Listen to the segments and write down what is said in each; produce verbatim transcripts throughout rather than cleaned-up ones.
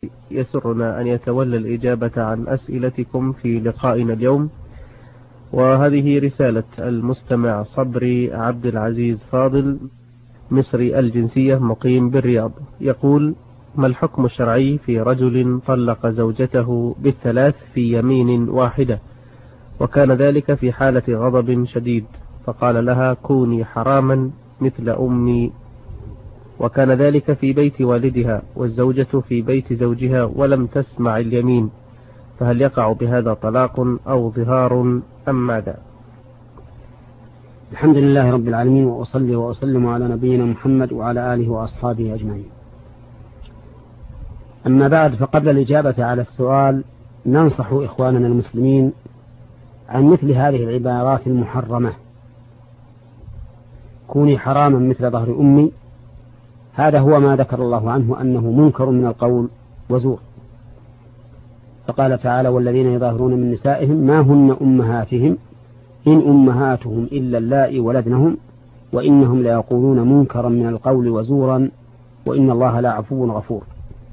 يسرنا أن يتولى الإجابة عن أسئلتكم في لقائنا اليوم. وهذه رسالة المستمع صبري عبد العزيز فاضل، مصري الجنسية، مقيم بالرياض، يقول: ما الحكم الشرعي في رجل طلق زوجته بالثلاث في يمين واحدة، وكان ذلك في حالة غضب شديد، فقال لها: كوني حراما مثل أمي، وكان ذلك في بيت والدها والزوجة في بيت زوجها ولم تسمع اليمين، فهل يقع بهذا طلاق أو ظهار أم ماذا؟ الحمد لله رب العالمين، وأصلي وأسلم على نبينا محمد وعلى آله وأصحابه أجمعين. أما بعد، فقبل الإجابة على السؤال ننصح إخواننا المسلمين عن مثل هذه العبارات المحرمة: كوني حراما مثل ظهر أمي. هذا هو ما ذكر الله عنه أنه منكر من القول وزور، فقال تعالى: والذين يظاهرون من نسائهم ما هن أمهاتهم إن أمهاتهم إلا اللائي ولدنهم وإنهم ليقولون منكرا من القول وزورا وإن الله لعفو غفور.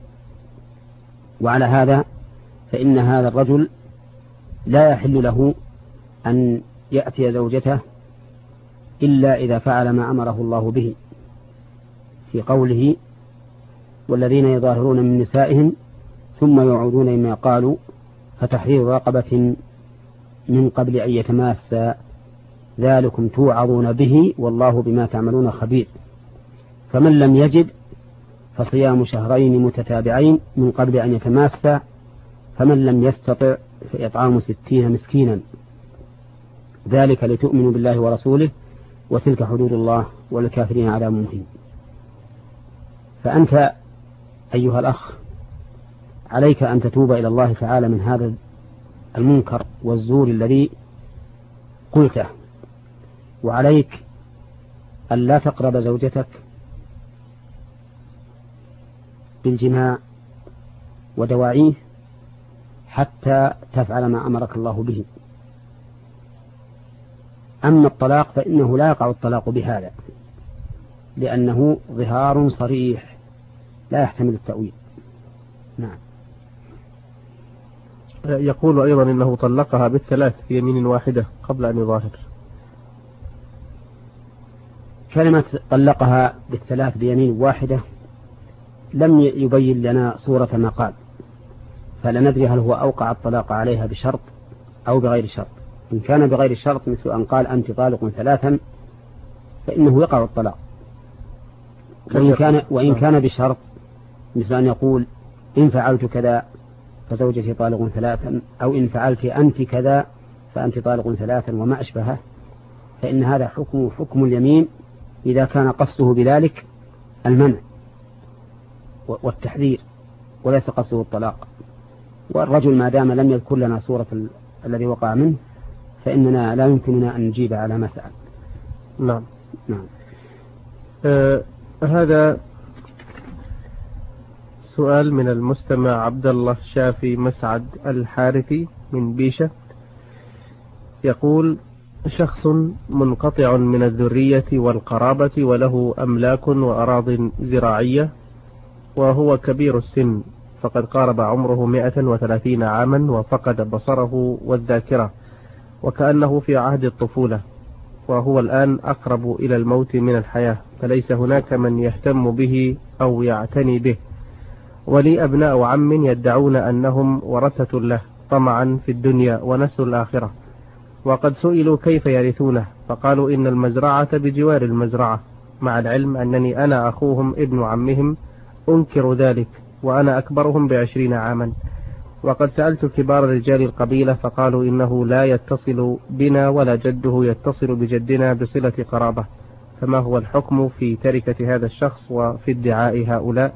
وعلى هذا فإن هذا الرجل لا يحل له أن يأتي زوجته إلا إذا فعل ما أمره الله به في قوله: والذين يظاهرون من نسائهم ثم يعودون لما قالوا فتحرير رقبة من قبل أن يتماسا ذلكم توعظون به والله بما تعملون خبير. فمن لم يجد فصيام شهرين متتابعين من قبل أن يتماسا، فمن لم يستطع فإطعام ستين مسكينا، ذلك لتؤمنوا بالله ورسوله وتلك حدود الله والكافرين عذاب مهين. فأنت أيها الأخ عليك أن تتوب إلى الله تعالى من هذا المنكر والزور الذي قلته، وعليك أن لا تقرب زوجتك بالجماع ودواعيه حتى تفعل ما أمرك الله به. أما الطلاق فإنه لا يقع الطلاق بهذا، لأنه ظهار صريح لا يحتمل التأويل. نعم. يقول أيضا إنه طلقها بالثلاث في يمين واحدة قبل أن يظاهر. كلمة طلقها بالثلاث بيمين واحدة لم يبين لنا صورة ما قال، فلا ندري هل هو أوقع الطلاق عليها بشرط أو بغير شرط. إن كان بغير شرط مثل أن قال أنت طالق ثلاثا فإنه يقع الطلاق، وإن كان, وإن كان بشرط مثل أن يقول إن فعلت كذا فزوجتي طالق ثلاثا، أو إن فعلت أنت كذا فأنت طالق ثلاثا وما أشبهه، فإن هذا حكم حكم اليمين إذا كان قصده بذلك المنع والتحذير وليس قصده الطلاق. والرجل ما دام لم يذكر لنا صورة ال... الذي وقع منه فإننا لا يمكننا أن نجيب على ما سأل. نعم. نعم. آه هذا سؤال من المستمع عبد الله شافي مسعد الحارثي من بيشة، يقول: شخص منقطع من الذرية والقرابة وله أملاك وأراض زراعية وهو كبير السن، فقد قارب عمره مئة وثلاثين عاما وفقد بصره والذاكرة وكأنه في عهد الطفولة، وهو الآن أقرب إلى الموت من الحياة، فليس هناك من يهتم به أو يعتني به، ولي أبناء عم يدعون أنهم ورثة له طمعا في الدنيا ونسوا الآخرة، وقد سئلوا كيف يرثونه فقالوا إن المزرعة بجوار المزرعة، مع العلم أنني أنا أخوهم ابن عمهم أنكر ذلك وأنا أكبرهم بعشرين عاما، وقد سألت كبار رجال القبيلة فقالوا إنه لا يتصل بنا ولا جده يتصل بجدنا بصلة قرابة، فما هو الحكم في تركة هذا الشخص وفي ادعاء هؤلاء؟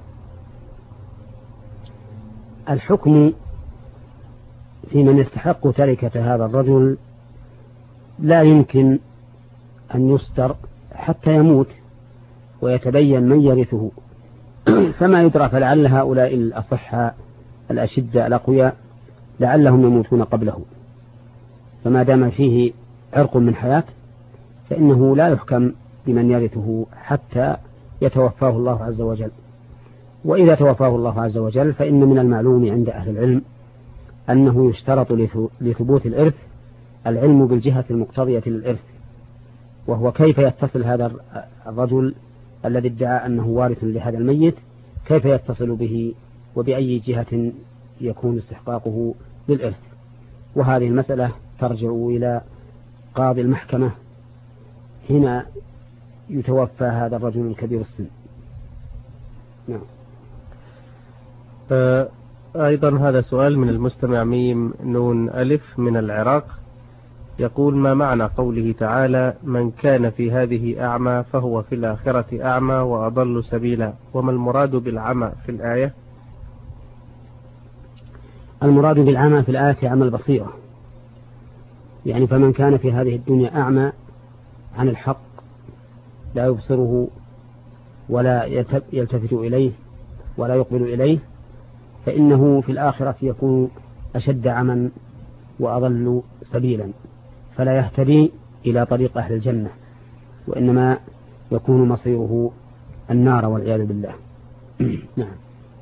الحكم في من يستحق تركة هذا الرجل لا يمكن أن يستر حتى يموت ويتبين من يرثه، فما يدرى، فلعل هؤلاء الأصحاء الأشداء الأقوياء لعلهم يموتون قبله، فما دام فيه عرق من حياة فإنه لا يحكم بمن يرثه حتى يتوفاه الله عز وجل. وإذا توفاه الله عز وجل فإن من المعلوم عند أهل العلم أنه يشترط لثبوت الإرث العلم بالجهة المقتضية للإرث، وهو كيف يتصل هذا الرجل الذي ادعى أنه وارث لهذا الميت، كيف يتصل به وبأي جهة يكون استحقاقه للإرث. وهذه المسألة ترجع إلى قاضي المحكمة هنا يتوفى هذا الرجل الكبير السن. نعم. أيضا هذا سؤال من المستمع ميم نون ألف من العراق، يقول: ما معنى قوله تعالى: من كان في هذه أعمى فهو في الآخرة أعمى وأضل سبيلا؟ وما المراد بالعمى في الآية؟ المراد بالعمى في الآية عمى البصيرة، يعني فمن كان في هذه الدنيا أعمى عن الحق لا يبصره ولا يلتفت إليه ولا يقبل إليه، فإنه في الآخرة يكون أشد عمى وأضل سبيلا، فلا يهتدي إلى طريق أهل الجنة، وإنما يكون مصيره النار والعياذ بالله. نعم.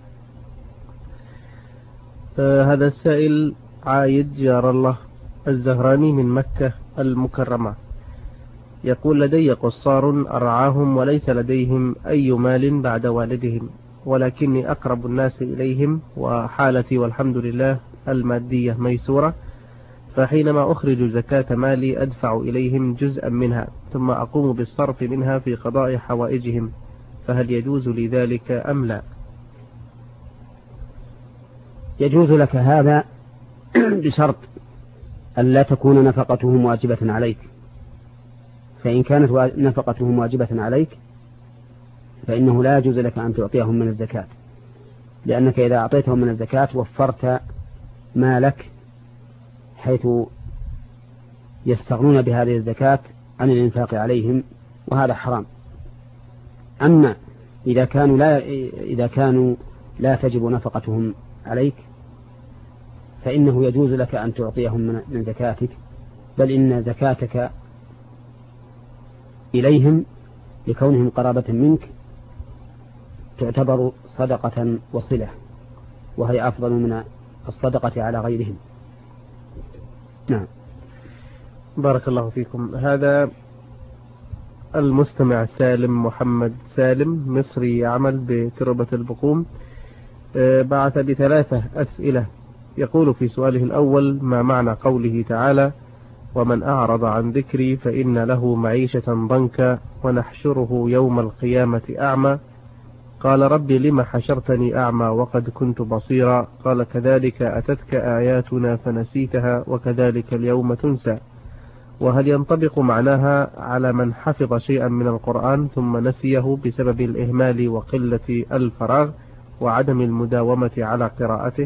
آه هذا السائل عايد جار الله الزهراني من مكة المكرمة، يقول: لدي قصار أرعاهم وليس لديهم أي مال بعد والدهم، ولكني أقرب الناس إليهم وحالتي والحمد لله المادية ميسورة، فحينما أخرج زكاة مالي أدفع إليهم جزءا منها ثم أقوم بالصرف منها في قضاء حوائجهم، فهل يجوز لي ذلك أم لا؟ يجوز لك هذا بشرط أن لا تكون نفقتهم واجبة عليك، فإن كانت نفقتهم واجبة عليك فإنه لا يجوز لك أن تعطيهم من الزكاة، لأنك إذا أعطيتهم من الزكاة وفرت مالك حيث يستغنون بهذه الزكاة عن الإنفاق عليهم، وهذا حرام. أما إذا كانوا لا إذا كانوا لا تجب نفقتهم عليك فإنه يجوز لك أن تعطيهم من زكاتك، بل إن زكاتك إليهم لكونهم قرابة منك تعتبر صدقة وصلة، وهي أفضل من الصدقة على غيرهم. نعم. بارك الله فيكم. هذا المستمع سالم محمد سالم مصري يعمل بتربة البقوم بعث بثلاثة أسئلة، يقول في سؤاله الأول: ما معنى قوله تعالى: ومن أعرض عن ذكري فإن له معيشة ضنكا ونحشره يوم القيامة أعمى؟ قال: رب لم حشرتني أعمى وقد كنت بصيرا؟ قال: كذلك أتتك آياتنا فنسيتها وكذلك اليوم تنسى. وهل ينطبق معناها على من حفظ شيئا من القرآن ثم نسيه بسبب الإهمال وقلة الفراغ وعدم المداومة على قراءته؟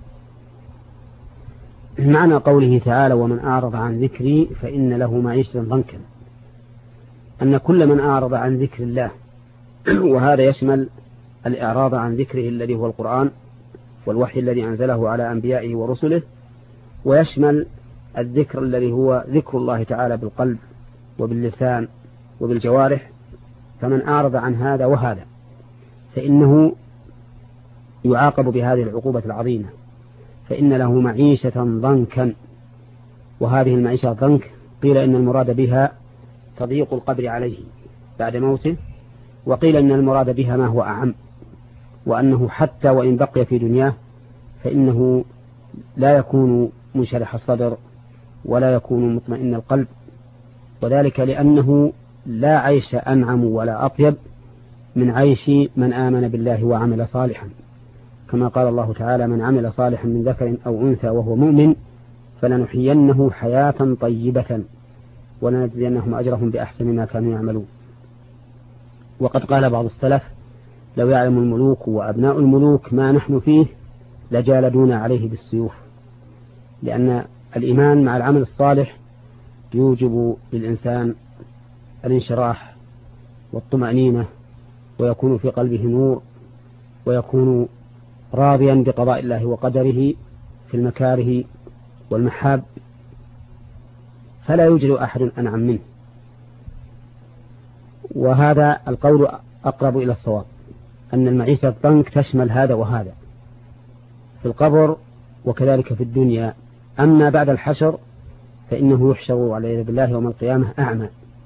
معنى قوله تعالى: ومن أعرض عن ذكري فإن له معيشة ضنكا، أن كل من أعرض عن ذكر الله، وهذا يشمل الإعراض عن ذكره الذي هو القرآن والوحي الذي أنزله على أنبيائه ورسله، ويشمل الذكر الذي هو ذكر الله تعالى بالقلب وباللسان وبالجوارح، فمن أعرض عن هذا وهذا فإنه يعاقب بهذه العقوبة العظيمة، فإن له معيشة ضنكا. وهذه المعيشة ضنك قيل إن المراد بها تضييق القبر عليه بعد موته، وقيل إن المراد بها ما هو أعم، وأنه حتى وإن بقي في دنياه فإنه لا يكون منشرح الصدر ولا يكون مطمئن القلب، وذلك لأنه لا عيش أنعم ولا أطيب من عيش من آمن بالله وعمل صالحا، كما قال الله تعالى: من عمل صالحا من ذكر أو أنثى وهو مؤمن فلنحيينه حياة طيبة ولنجزينهم أجرهم بأحسن ما كانوا يعملون. وقد قال بعض السلف: لو يعلم الملوك وأبناء الملوك ما نحن فيه لجالدونا عليه بالسيوف، لأن الإيمان مع العمل الصالح يوجب للإنسان الانشراح والطمأنينة، ويكون في قلبه نور، ويكون راضيا بقضاء الله وقدره في المكاره والمحاب، فلا يوجد أحد أنعم منه. وهذا القول أقرب إلى الصواب، أن المعيشة الضنك تشمل هذا وهذا في القبر وكذلك في الدنيا. أما بعد الحشر فإنه يحشر والعياذ بالله يوم القيامة أعمى،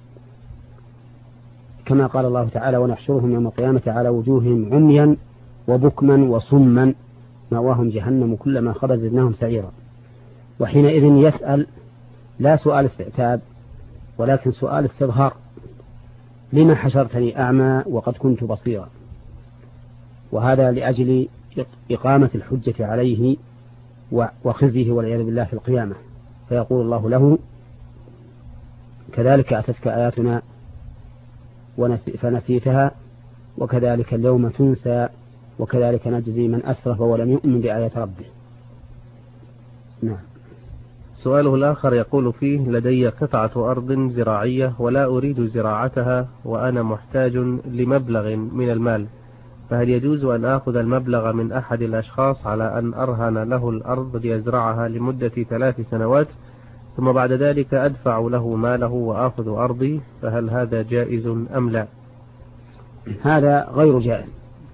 كما قال الله تعالى: ونحشرهم يوم القيامة على وجوههم عميا وبكما وصما مأواهم جهنم كلما خبت زدناهم سعيرا. وحينئذ يسأل لا سؤال استعتاب ولكن سؤال استظهار: لما حشرتني أعمى وقد كنت بصيرا؟ وهذا لأجل إقامة الحجة عليه وخزيه والعياذ بالله في القيامة. فيقول الله له: كذلك أتتك آياتنا فنسيتها وكذلك اليوم تنسى وكذلك نجزي من أسرف ولم يؤمن بآيات ربه. نعم. سؤاله الآخر يقول فيه: لدي قطعة أرض زراعية ولا أريد زراعتها وأنا محتاج لمبلغ من المال، فهل يجوز أن آخذ المبلغ من أحد الأشخاص على أن أرهن له الأرض ليزرعها لمدة ثلاث سنوات ثم بعد ذلك أدفع له ماله وآخذ أرضي، فهل هذا جائز أم لا؟ هذا غير جائز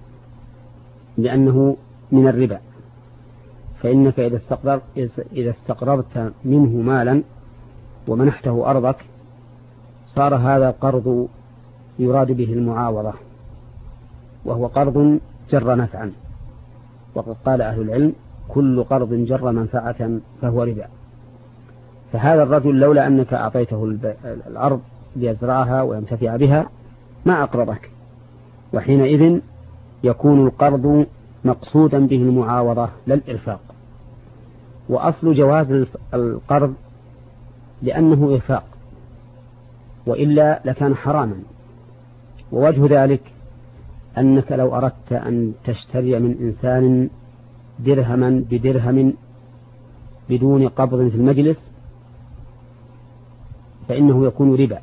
لأنه من الربا. فإنك إذا استقررت, إذا استقررت منه مالا ومنحته أرضك صار هذا قرض يراد به المعاوضة، وهو قرض جر نفعا، وقد قال أهل العلم: كل قرض جر منفعة فهو ربا. فهذا الرجل لولا أنك أعطيته الأرض ليزرعها وينتفع بها ما أقرضك، وحينئذ يكون القرض مقصودا به المعاوضة لا الإرفاق. وأصل جواز القرض لأنه إرفاق، وإلا لكان حراما. ووجه ذلك أنك لو أردت أن تشتري من إنسان درهما بدرهم بدون قبض في المجلس فإنه يكون ربا.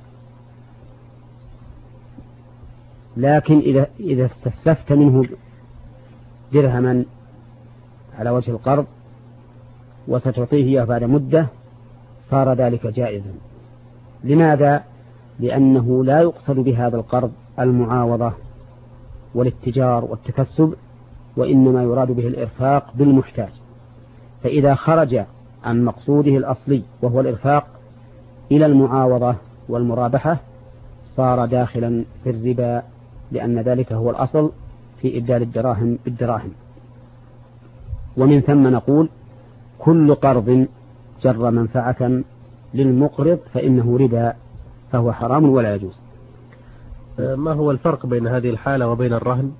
لكن إذا إذا استسلفت منه درهما على وجه القرض وستعطيه إياه بعد مدة صار ذلك جائزا. لماذا؟ لأنه لا يقصد بهذا القرض المعاوضة والاتجار والتكسب، وإنما يراد به الإرفاق بالمحتاج. فإذا خرج عن مقصوده الأصلي وهو الإرفاق إلى المعاوضة والمرابحة صار داخلا في الربا، لأن ذلك هو الأصل في إبدال الدراهم بالدراهم. ومن ثم نقول: كل قرض جر منفعة للمقرض فإنه ربا، فهو حرام ولا يجوز. ما هو الفرق بين هذه الحالة وبين الرهن؟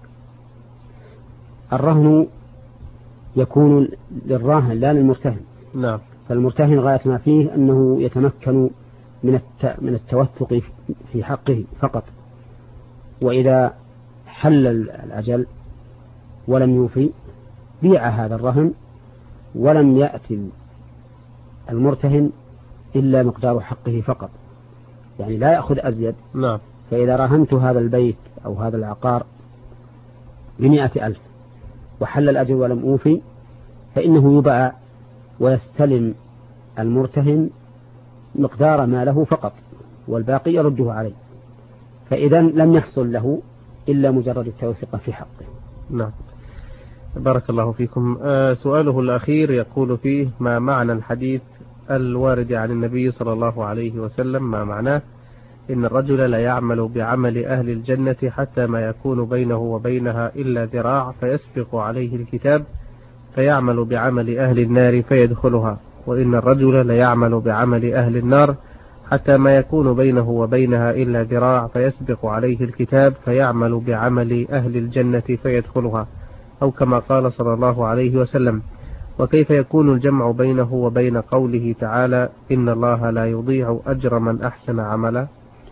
الرهن يكون للراهن لا للمرتهن. نعم. فالمرتهن غاية ما فيه أنه يتمكن من من التوثق في حقه فقط، وإذا حل الأجل ولم يوفي بيع هذا الرهن ولم يأتي المرتهن إلا مقدار حقه فقط، يعني لا يأخذ أزيد. نعم. فإذا رهنت هذا البيت أو هذا العقار بمئة ألف وحل الأجل ولم أوفي فإنه يباع ويستلم المرتهن مقدار ما له فقط والباقي يرده عليه، فإذا لم يحصل له إلا مجرد التوثيق في حقه. نعم. بارك الله فيكم. آه سؤاله الأخير يقول فيه: ما معنى الحديث الوارد عن النبي صلى الله عليه وسلم؟ ما معناه؟ إن الرجل لا يعمل بعمل أهل الجنة حتى ما يكون بينه وبينها إلا ذراع فيسبق عليه الكتاب فيعمل بعمل أهل النار فيدخلها، وإن الرجل لا يعمل بعمل أهل النار حتى ما يكون بينه وبينها إلا ذراع فيسبق عليه الكتاب فيعمل بعمل أهل الجنة فيدخلها، أو كما قال صلى الله عليه وسلم. وكيف يكون الجمع بينه وبين قوله تعالى: إن الله لا يضيع أجر من أحسن عملا؟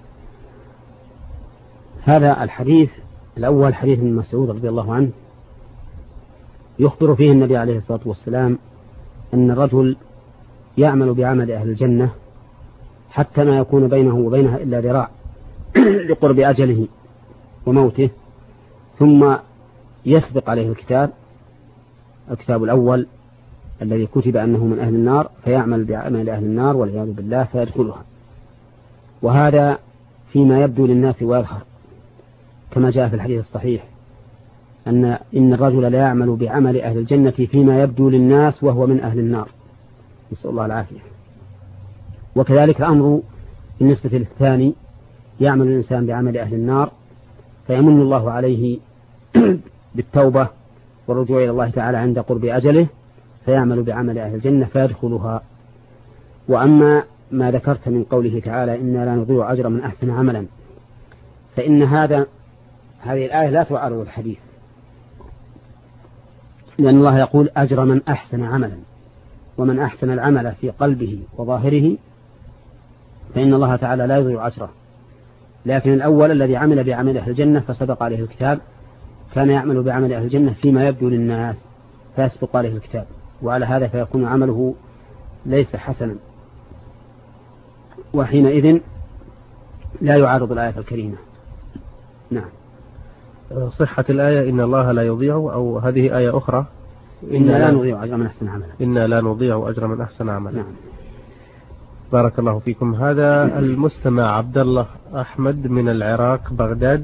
هذا الحديث الأول حديث من مسعود رضي الله عنه يخبر فيه النبي عليه الصلاة والسلام أن الرجل يعمل بعمل أهل الجنة حتى ما يكون بينه وبينها إلا ذراع لقرب أجله وموته، ثم يسبق عليه الكتاب الكتاب الأول الذي كتب أنه من أهل النار فيعمل بعمل أهل النار والعياذ بالله فيدخلها. وهذا فيما يبدو للناس ويظهر كما جاء في الحديث الصحيح أن إن الرجل لا يعمل بعمل أهل الجنة فيما يبدو للناس وهو من أهل النار، نسأل الله العافية. وكذلك الأمر بالنسبة للثاني، يعمل الإنسان بعمل أهل النار فيمن الله عليه بالتوبة والرجوع إلى الله تعالى عند قرب أجله فيعمل بعمل أهل الجنة فيدخلها. وأما ما ذكرت من قوله تعالى إنا لا نضيع أجر من أحسن عملا، فإن هذا هذه الآية لا تعارض الحديث، لأن الله يقول أجر من أحسن عملا، ومن أحسن العمل في قلبه وظاهره فإن الله تعالى لا يضيع أجره. لكن الأول الذي عمل بعمل أهل الجنة فسبق عليه الكتاب كان يعمل بعمل أهل الجنة فيما يبدو للناس فيسبق عليه الكتاب، وعلى هذا فيكون عمله ليس حسنا، وحينئذ لا يعارض الآية الكريمة. نعم. صحة الآية إن الله لا يضيع، أو هذه آية أخرى إنا لا نضيع أجر من أحسن عملا. إنا لا نضيع أجر من أحسن عملا. نعم. بارك الله فيكم. هذا المستمع عبد الله أحمد من العراق بغداد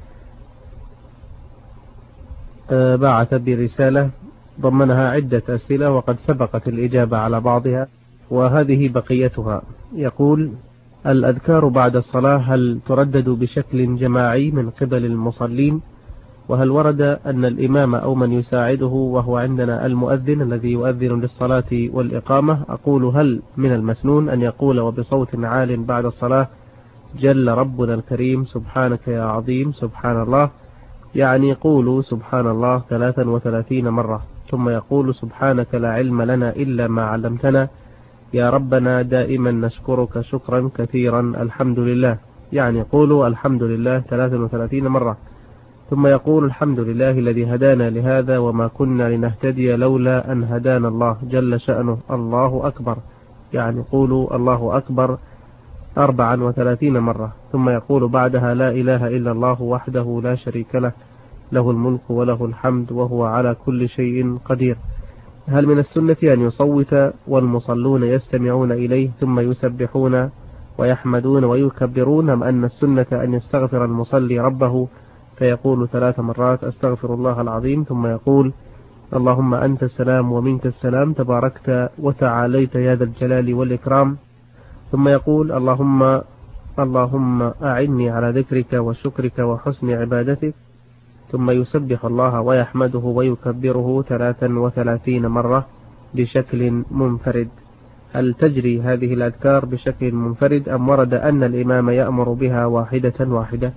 بعث برسالة ضمنها عدة أسئلة وقد سبقت الإجابة على بعضها وهذه بقيتها. يقول: الأذكار بعد الصلاة هل تردد بشكل جماعي من قبل المصلين؟ وهل ورد أن الإمام أو من يساعده وهو عندنا المؤذن الذي يؤذن للصلاة والإقامة، أقول هل من المسنون أن يقول وبصوت عال بعد الصلاة جل ربنا الكريم سبحانك يا عظيم سبحان الله، يعني قولوا سبحان الله ثلاثا وثلاثين مرة، ثم يقول سبحانك لا علم لنا إلا ما علمتنا يا ربنا دائما نشكرك شكرا كثيرا الحمد لله، يعني قولوا الحمد لله ثلاثا وثلاثين مرة، ثم يقول الحمد لله الذي هدانا لهذا وما كنا لنهتدي لولا أن هدانا الله جل شأنه الله أكبر، يعني قولوا الله أكبر أربعا وثلاثين مرة، ثم يقول بعدها لا إله إلا الله وحده لا شريك له له الملك وله الحمد وهو على كل شيء قدير. هل من السنة أن يصوت والمصلون يستمعون إليه ثم يسبحون ويحمدون ويكبرون، أم أن السنة أن يستغفر المصلي ربه فيقول ثلاث مرات أستغفر الله العظيم، ثم يقول اللهم أنت السلام ومنك السلام تباركت وتعاليت يا ذا الجلال والإكرام، ثم يقول اللهم اللهم أعني على ذكرك وشكرك وحسن عبادتك، ثم يسبح الله ويحمده ويكبره ثلاثا وثلاثين مرة بشكل منفرد. هل تجري هذه الأذكار بشكل منفرد أم ورد أن الإمام يأمر بها واحدة واحدة؟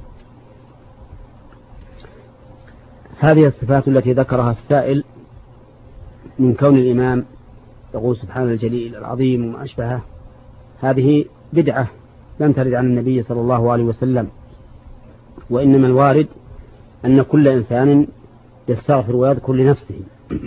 هذه الصفات التي ذكرها السائل من كون الإمام يقول سبحان الجليل العظيم وما أشبهه، هذه بدعة لم ترد عن النبي صلى الله عليه وسلم، وإنما الوارد أن كل إنسان يستغفر ويذكر لنفسه،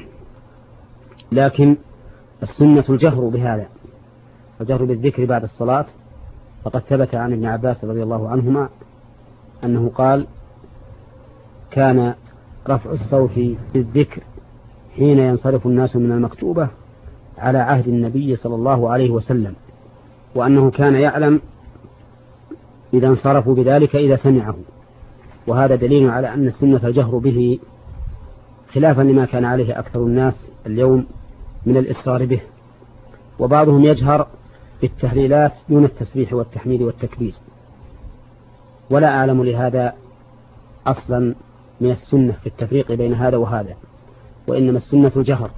لكن السنة الجهر بهذا، الجهر بالذكر بعد الصلاة، فقد ثبت عن ابن عباس رضي الله عنهما أنه قال كان رفع الصوت بالذكر حين ينصرف الناس من المكتوبة على عهد النبي صلى الله عليه وسلم، وأنه كان يعلم إذا انصرفوا بذلك إذا سمعه، وهذا دليل على أن السنة الجهر به خلافا لما كان عليه أكثر الناس اليوم من الإصرار به، وبعضهم يجهر بالتهليلات دون التسبيح والتحميد والتكبير، ولا أعلم لهذا أصلا من السنة في التفريق بين هذا وهذا، وإنما السنة الجهر.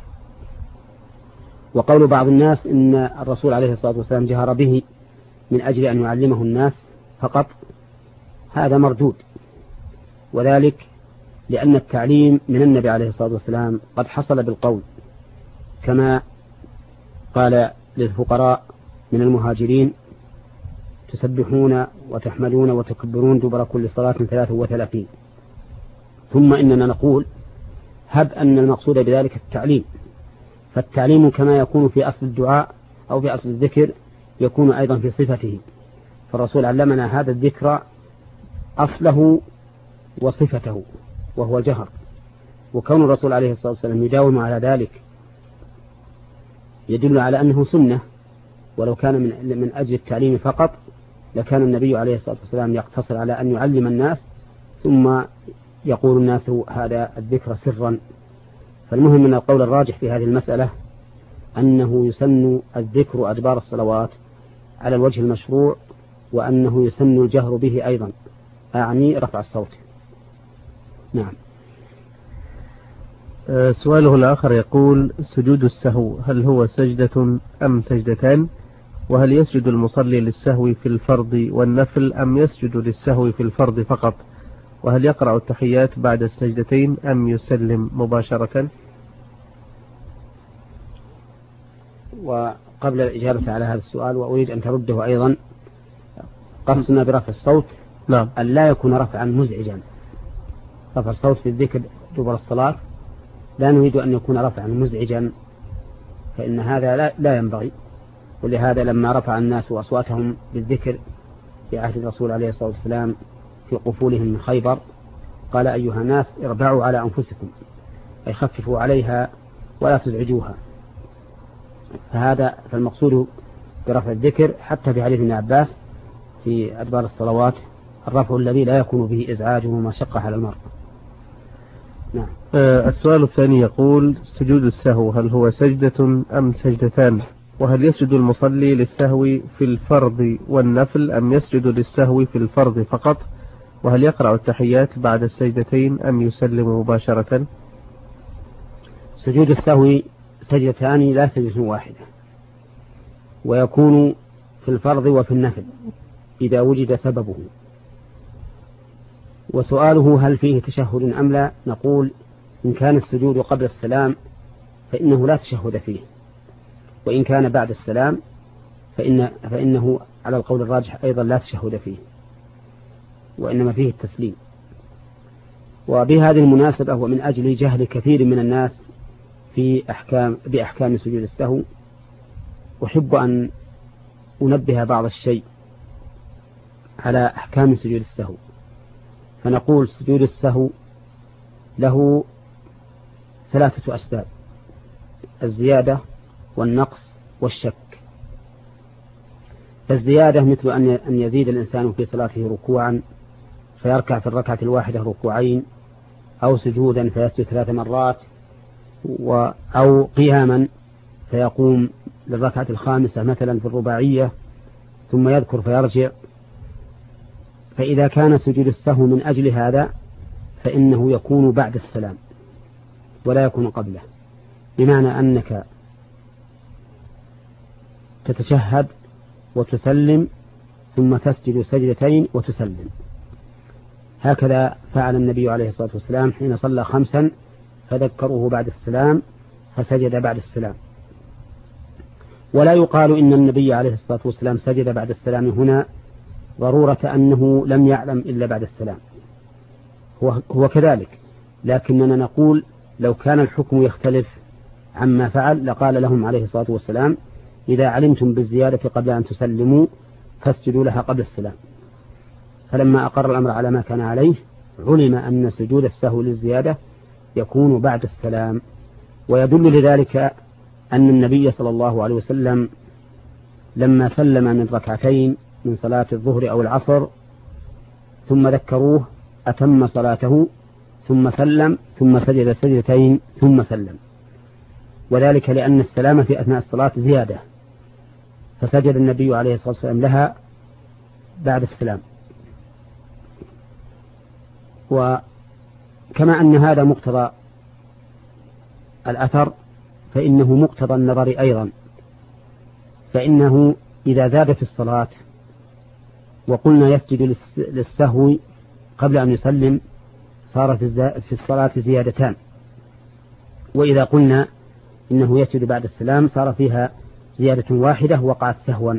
وقول بعض الناس إن الرسول عليه الصلاة والسلام جهر به من أجل أن يعلمه الناس فقط، هذا مردود، وذلك لأن التعليم من النبي عليه الصلاة والسلام قد حصل بالقول، كما قال للفقراء من المهاجرين تسبحون وتحمدون وتكبرون دبر كل صلاة ثلاث وثلاثين. ثم إننا نقول هب أن المقصود بذلك التعليم، فالتعليم كما يكون في أصل الدعاء أو في أصل الذكر يكون أيضا في صفته، فالرسول علمنا هذا الذكر أصله وصفته وهو جهر، وكون الرسول عليه الصلاة والسلام يداوم على ذلك يدل على أنه سنة، ولو كان من, من أجل التعليم فقط لكان النبي عليه الصلاة والسلام يقتصر على أن يعلم الناس ثم يقول الناس هذا الذكر سرا. فالمهم من القول الراجح في هذه المسألة أنه يسن الذكر أدبار الصلوات على الوجه المشروع، وأنه يسن الجهر به أيضا، أعني رفع الصوت. نعم. سؤاله الآخر يقول: سجود السهو هل هو سجدة أم سجدتان؟ وهل يسجد المصلي للسهو في الفرض والنفل أم يسجد للسهو في الفرض فقط؟ وهل يقرأ التحيات بعد السجدتين أم يسلم مباشرة؟ وقبل الإجابة على هذا السؤال وأريد أن ترده أيضا، قصنا برفع الصوت نعم أن لا يكون رفعا مزعجا. رفع الصوت في الذكر دبر الصلاة لا نريد أن يكون رفعا مزعجا، فإن هذا لا, لا ينبغي. ولهذا لما رفع الناس أصواتهم بالذكر في عهد الرسول عليه الصلاة والسلام في قفولهم من خيبر قال: أيها الناس اربعوا على أنفسكم، أي خففوا عليها ولا تزعجوها. فهذا فالمقصود برفع الذكر حتى في حديث ابن عباس في أدبار الصلوات الرفع الذي لا يكون به إزعاج ومشقة على المرء. نعم. آه السؤال الثاني يقول: سجود السهو هل هو سجدة أم سجدتان؟ وهل يسجد المصلي للسهو في الفرض والنفل أم يسجد للسهو في الفرض فقط؟ وهل يقرأ التحيات بعد السجدتين أم يسلم مباشرة؟ سجود السهو سجدتان لا سجدة واحدة، ويكون في الفرض وفي النفل إذا وجد سببه. وسؤاله هل فيه تشهد أم لا، نقول إن كان السجود قبل السلام فإنه لا تشهد فيه، وإن كان بعد السلام فإن فإنه على القول الراجح أيضا لا تشهد فيه، وإنما فيه التسليم. وبهذه المناسبة ومن أجل جهل كثير من الناس في أحكام بأحكام سجود السهو أحب أن أنبه بعض الشيء على أحكام سجود السهو. فنقول سجود السهو له ثلاثة أسباب: الزيادة والنقص والشك. فالزيادة مثل أن يزيد الإنسان في صلاته ركوعا فيركع في الركعة الواحدة ركوعين، أو سجودا فيسجد ثلاث مرات، أو قياما فيقوم للركعة الخامسة مثلا في الرباعية ثم يذكر فيرجع. فإذا كان سجود السهو من أجل هذا فإنه يكون بعد السلام ولا يكون قبله، بمعنى أنك تتشهد وتسلم ثم تسجد سجدتين وتسلم. هكذا فعل النبي عليه الصلاة والسلام حين صلى خمسا فذكروه بعد السلام فسجد بعد السلام. ولا يقال إن النبي عليه الصلاة والسلام سجد بعد السلام هنا ضرورة أنه لم يعلم إلا بعد السلام، هو, هو كذلك، لكننا نقول لو كان الحكم يختلف عما فعل لقال لهم عليه الصلاة والسلام: إذا علمتم بالزيادة قبل أن تسلموا فاسجدوا لها قبل السلام. فلما أقر الأمر على ما كان عليه علم أن سجود السهو للزيادة يكون بعد السلام. ويدل لذلك أن النبي صلى الله عليه وسلم لما سلم من ركعتين من صلاة الظهر أو العصر ثم ذكروه أتم صلاته ثم سلم ثم سجد سجدتين ثم سلم، وذلك لأن السلام في أثناء الصلاة زيادة، فسجد النبي عليه الصلاة والسلام لها بعد السلام. وكما أن هذا مقتضى الأثر فإنه مقتضى النظر أيضا، فإنه إذا زاد في الصلاة وقلنا يسجد للسهو قبل أن يسلم صار في الصلاة زيادتان، وإذا قلنا إنه يسجد بعد السلام صار فيها زيادة واحدة وقعت سهوا.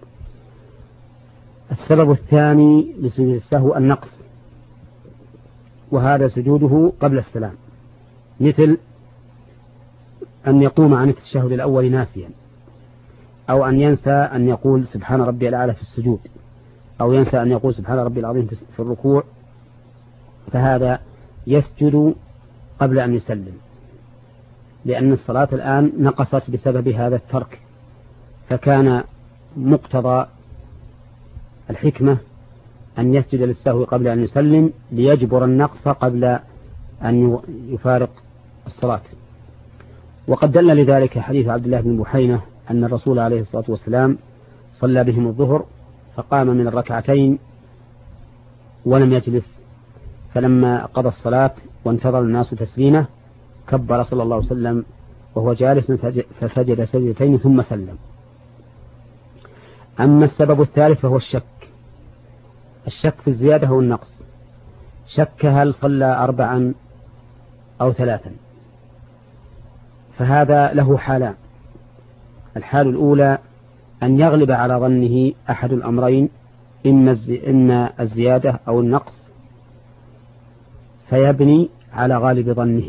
السبب الثاني لسجود السهو النقص، وهذا سجوده قبل السلام، مثل أن يقوم عن التشهد الأول ناسيا، أو أن ينسى أن يقول سبحان ربي الأعلى في السجود، أو ينسى أن يقول سبحان ربي العظيم في الركوع، فهذا يسجد قبل أن يسلم، لأن الصلاة الآن نقصت بسبب هذا الترك. فكان مقتضى الحكمة أن يسجد للسهو قبل أن يسلم ليجبر النقص قبل أن يفارق الصلاة. وقد دل لذلك حديث عبد الله بن بحينة أن الرسول عليه الصلاة والسلام صلى بهم الظهر فقام من الركعتين ولم يجلس، فلما قضى الصلاة وانتظر الناس تسليمه كبر صلى الله عليه وسلم وهو جالس فسجد سجدتين ثم سلم. أما السبب الثالث فهو الشك، الشك في الزيادة أو النقص، شك هل صلى أربعا أو ثلاثا، فهذا له حالان. الحال الأولى أن يغلب على ظنه أحد الأمرين، إما الزيادة أو النقص، فيبني على غالب ظنه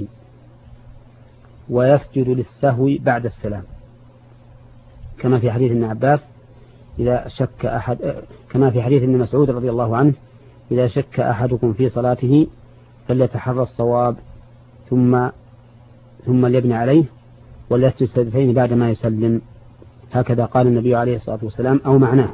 ويسجد للسهو بعد السلام، كما في حديث ابن عباس إذا شك أحد، كما في حديث ابن مسعود رضي الله عنه إذا شك أحدكم في صلاته فليتحرى الصواب ثم ثم ليبني عليه وليسجد سجدتين بعد ما يسلم، هكذا قال النبي عليه الصلاة والسلام أو معناه.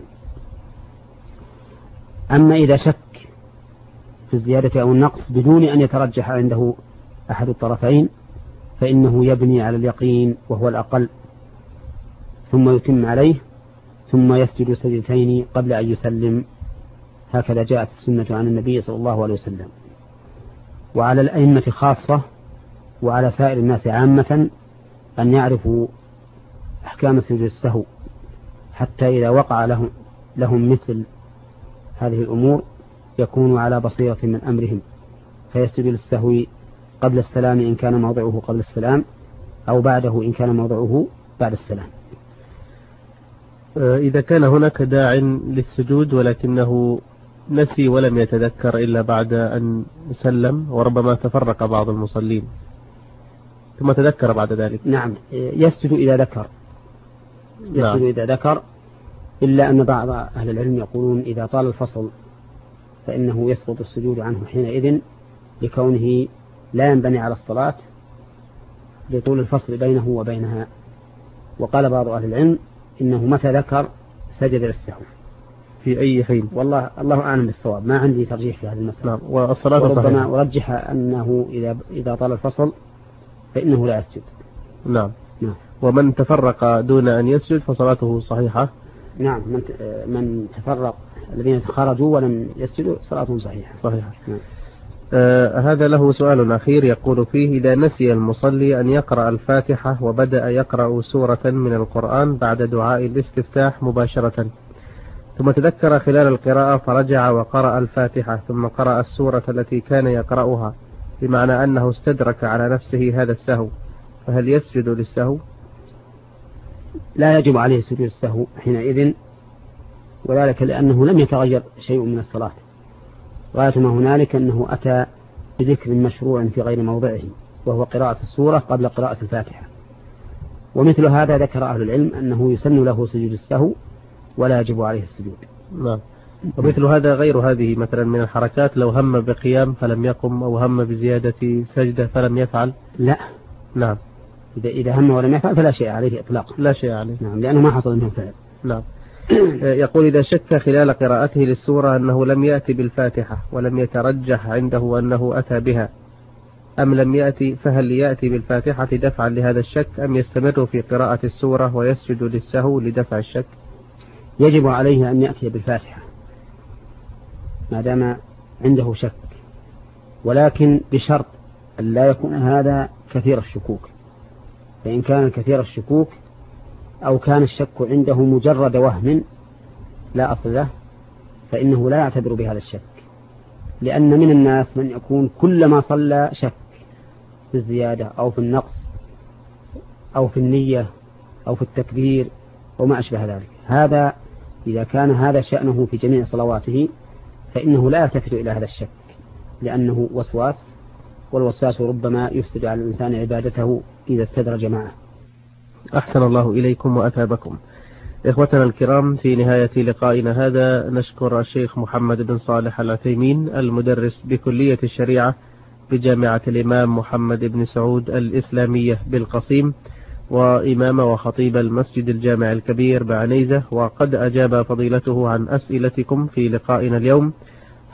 أما إذا شك في الزيادة أو النقص بدون أن يترجح عنده أحد الطرفين فإنه يبني على اليقين وهو الأقل ثم يتم عليه ثم يسجد سجدتين قبل أن يسلم، هكذا جاءت السنة عن النبي صلى الله عليه وسلم. وعلى الأئمة خاصة وعلى سائر الناس عامة أن يعرفوا أحكام سجود السهو، حتى إذا وقع لهم, لهم مثل هذه الأمور يكونوا على بصيرة من أمرهم، فيسجد للسهو قبل السلام إن كان موضعه قبل السلام أو بعده إن كان موضعه بعد السلام. إذا كان هناك داع للسجود ولكنه نسي ولم يتذكر إلا بعد أن سلم وربما تفرق بعض المصلين ثم تذكر بعد ذلك، نعم يسجد إذا ذكر، يسجد نعم. إذا ذكر، إلا أن بعض أهل العلم يقولون إذا طال الفصل فإنه يسقط السجود عنه حينئذ لكونه لا ينبني على الصلاة لطول الفصل بينه وبينها. وقال بعض أهل العلم إنه متى ذكر سجد للسهو في أي حين، والله الله أعلم بالصواب، ما عندي ترجيح في هذه المسألة. نعم. والصلاة صحيحة، وربما أرجح أنه إذا إذا طال الفصل فإنه لا يسجد. نعم. نعم. ومن تفرق دون أن يسجد فصلاته صحيحة. نعم. من من تفرق الذين خرجوا ولم يسجدوا صلاتهم صحيحة. صحيحة. نعم. آه هذا له سؤال أخير يقول فيه: إذا نسي المصلي أن يقرأ الفاتحة وبدأ يقرأ سورة من القرآن بعد دعاء الاستفتاح مباشرة، ثم تذكر خلال القراءة فرجع وقرأ الفاتحة ثم قرأ السورة التي كان يقرأها، بمعنى أنه استدرك على نفسه هذا السهو، فهل يسجد للسهو؟ لا يجب عليه سجود السهو حينئذ، وذلك لأنه لم يتغير شيء من الصلاة، غاية ما هنالك أنه أتى بذكر مشروع في غير موضعه وهو قراءة السورة قبل قراءة الفاتحة. ومثل هذا ذكر أهل العلم أنه يسن له سجود السهو ولا يجب عليه السجود. نعم. ومثل هذا غير هذه مثلا من الحركات، لو هم بقيام فلم يقم أو هم بزيادة سجدة فلم يفعل، لا. نعم. إذا إذا هم ولم يفعل فلا شيء عليه إطلاقا، لا شيء عليه. نعم، لأنه ما حصل منه فعل. نعم. يقول: إذا شك خلال قراءته للسورة أنه لم يأتي بالفاتحة ولم يترجح عنده أنه أتى بها أم لم يأتي، فهل يأتي بالفاتحة دفعا لهذا الشك أم يستمر في قراءة السورة ويسجد للسهو لدفع الشك؟ يجب عليه أن يأتي بالفاتحة ما دام عنده شك، ولكن بشرط أن لا يكون هذا كثير الشكوك، فإن كان كثير الشكوك أو كان الشك عنده مجرد وهم لا أصل له فإنه لا يعتبر بهذا الشك، لأن من الناس من يكون كلما صلى شك في الزيادة أو في النقص أو في النية أو في التكبير وما أشبه ذلك. هذا إذا كان هذا شأنه في جميع صلواته فإنه لا يلتفت إلى هذا الشك، لأنه وسواس، والوسواس ربما يفسد على الإنسان عبادته إذا استدرج معه. أحسن الله إليكم وأثابكم. إخوتنا الكرام، في نهاية لقائنا هذا نشكر الشيخ محمد بن صالح العثيمين المدرس بكلية الشريعة بجامعة الإمام محمد بن سعود الإسلامية بالقصيم، وإمام وخطيب المسجد الجامع الكبير بعنيزة، وقد أجاب فضيلته عن أسئلتكم في لقائنا اليوم،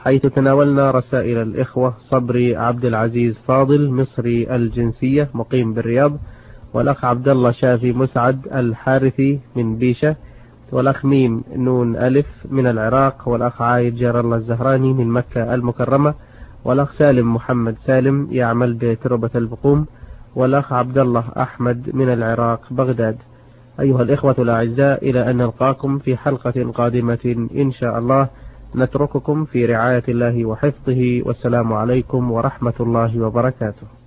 حيث تناولنا رسائل الإخوة صبري عبد العزيز فاضل مصري الجنسية مقيم بالرياض، والأخ عبد الله شافي مسعد الحارثي من بيشة، والأخ ميم نون ألف من العراق، والأخ عايد جار الله الزهراني من مكة المكرمة، والأخ سالم محمد سالم يعمل بتربة البقوم، والأخ عبد الله أحمد من العراق بغداد. أيها الإخوة الأعزاء، إلى أن نلقاكم في حلقة قادمة إن شاء الله، نترككم في رعاية الله وحفظه، والسلام عليكم ورحمة الله وبركاته.